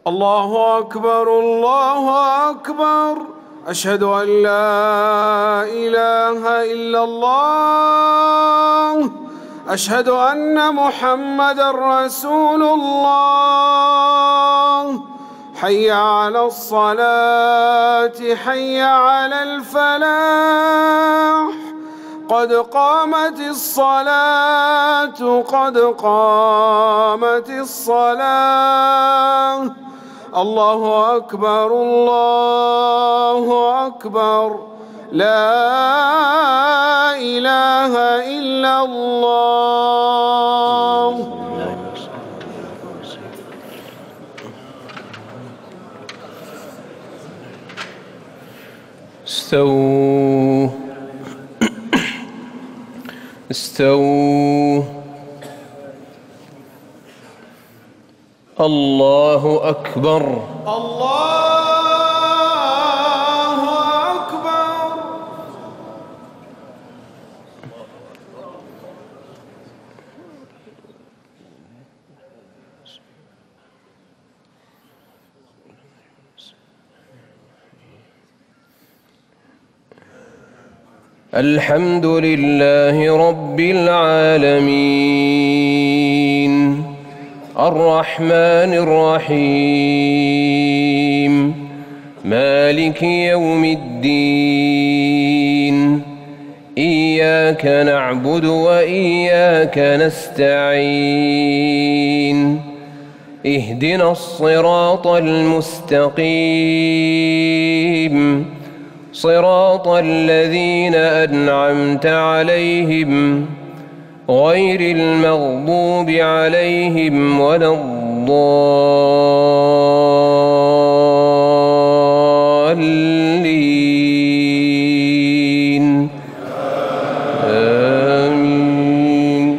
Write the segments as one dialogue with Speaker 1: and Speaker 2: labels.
Speaker 1: الله أكبر الله أكبر. أشهد أن لا إله إلا الله. أشهد أن محمدًا رسول الله. حي على الصلاة حي على الفلاح. قد قامت الصلاة قد قامت الصلاة. الله أكبر الله أكبر. لا إله إلا الله.
Speaker 2: استووا استووا. الله أكبر
Speaker 1: الله أكبر.
Speaker 2: الحمد لله رب العالمين الرحمن الرحيم مالك يوم الدين. إياك نعبد وإياك نستعين. اهدنا الصراط المستقيم صراط الذين أنعمت عليهم غير المغضوب عليهم ولا الضالين. آمين.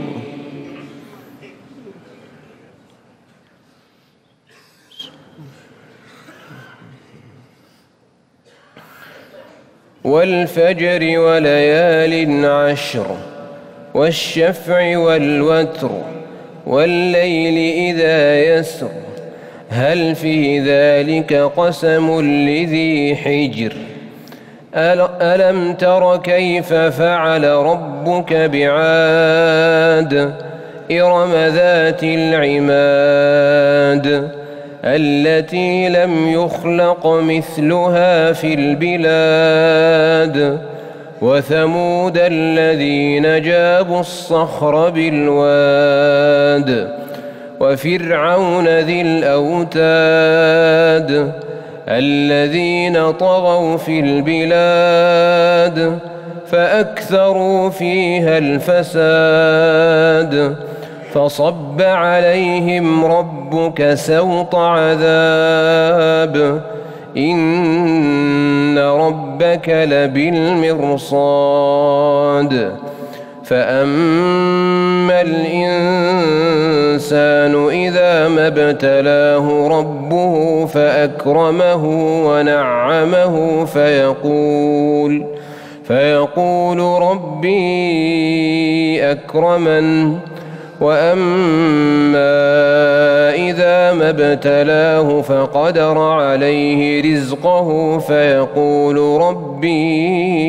Speaker 2: والفجر وليال عشر والشفع والوتر والليل إذا يسر هل في ذلك قسم لذي حجر. ألم تر كيف فعل ربك بعاد إرم ذات العماد التي لم يخلق مثلها في البلاد. وثمود الذين جابوا الصخر بالواد. وفرعون ذي الأوتاد الذين طغوا في البلاد فأكثروا فيها الفساد. فصب عليهم ربك سوط عذاب إن ربك لبالمرصاد. فأما الإنسان إذا ما ابتلاه ربه فأكرمه ونعمه فيقول ربي أكرمن. وأما إذا ما ابتلاه فقدر عليه رزقه فيقول ربي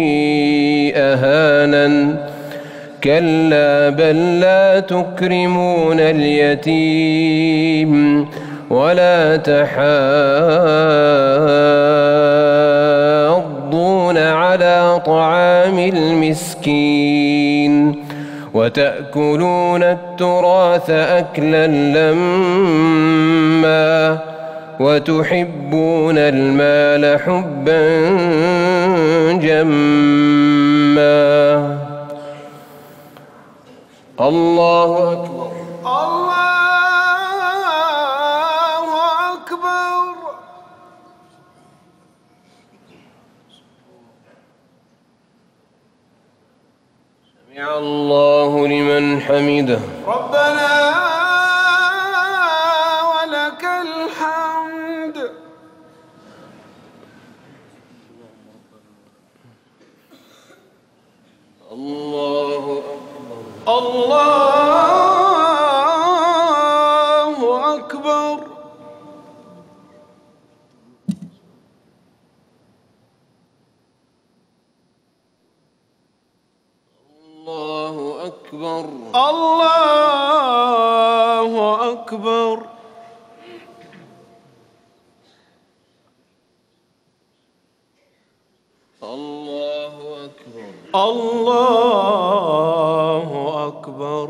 Speaker 2: أهانن. كلا بل لا تكرمون اليتيم ولا تحاضون على طعام المسكين وتأكلون التراث أكلا لما وتحبون المال حبا جما. الله أكبر
Speaker 1: الله أكبر.
Speaker 2: سمع الله لمن حمده.
Speaker 1: ربنا ولك الحمد.
Speaker 2: الله أكبر
Speaker 1: الله أكبر.
Speaker 2: أكبر.
Speaker 1: الله أكبر.
Speaker 2: الله أكبر.
Speaker 1: الله أكبر.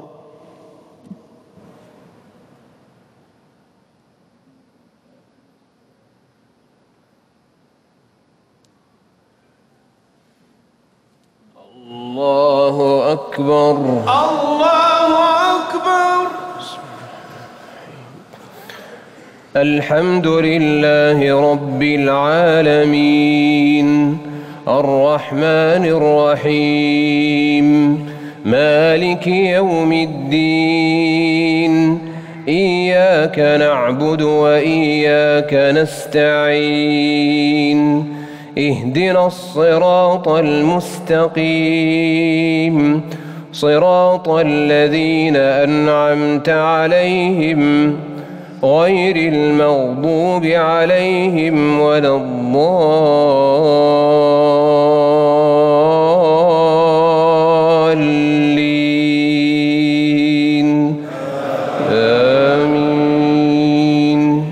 Speaker 2: الله أكبر.
Speaker 1: الله أكبر.
Speaker 2: الحمد لله رب العالمين الرحمن الرحيم مالك يوم الدين إياك نعبد وإياك نستعين اهدنا الصراط المستقيم صراط الذين أنعمت عليهم غير المغضوب عليهم ولا الضالين آمين.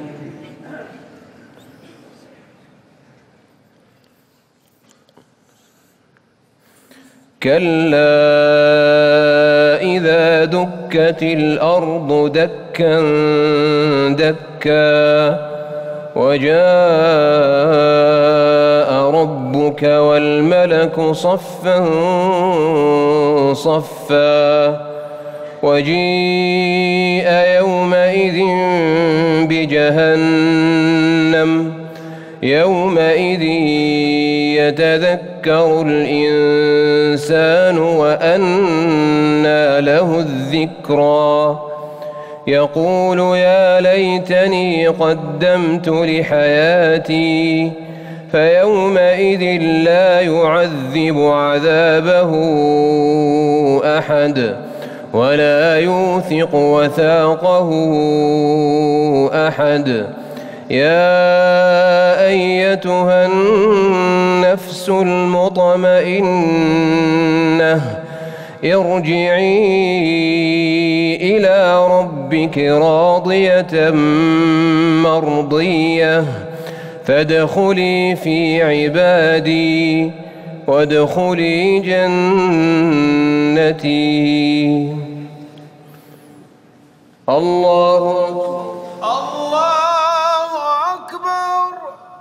Speaker 2: كلا إذا دكت الأرض دكا دكا وجاء ربك والملك صفا صفا وجيء يومئذ بجهنم يومئذ يتذكر الإنسان وأنى له الذكرى يقول يا ليتني قدمت لحياتي فيومئذ لا يعذب عذابه أحد ولا يوثق وثاقه أحد. يا أيتها النفس المطمئنة ارجعي إلى ربك راضية مرضية فادخلي في عبادي وادخلي جنتي. الله أكبر.
Speaker 1: الله أكبر.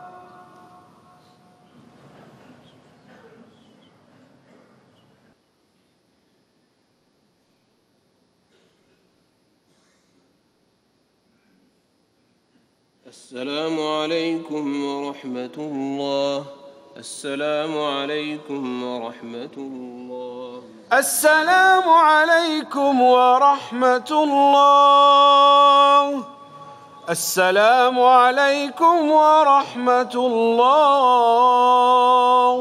Speaker 2: السلام عليكم ورحمة الله. السلام عليكم ورحمة الله.
Speaker 1: السلام عليكم ورحمة الله. السلام عليكم ورحمة الله.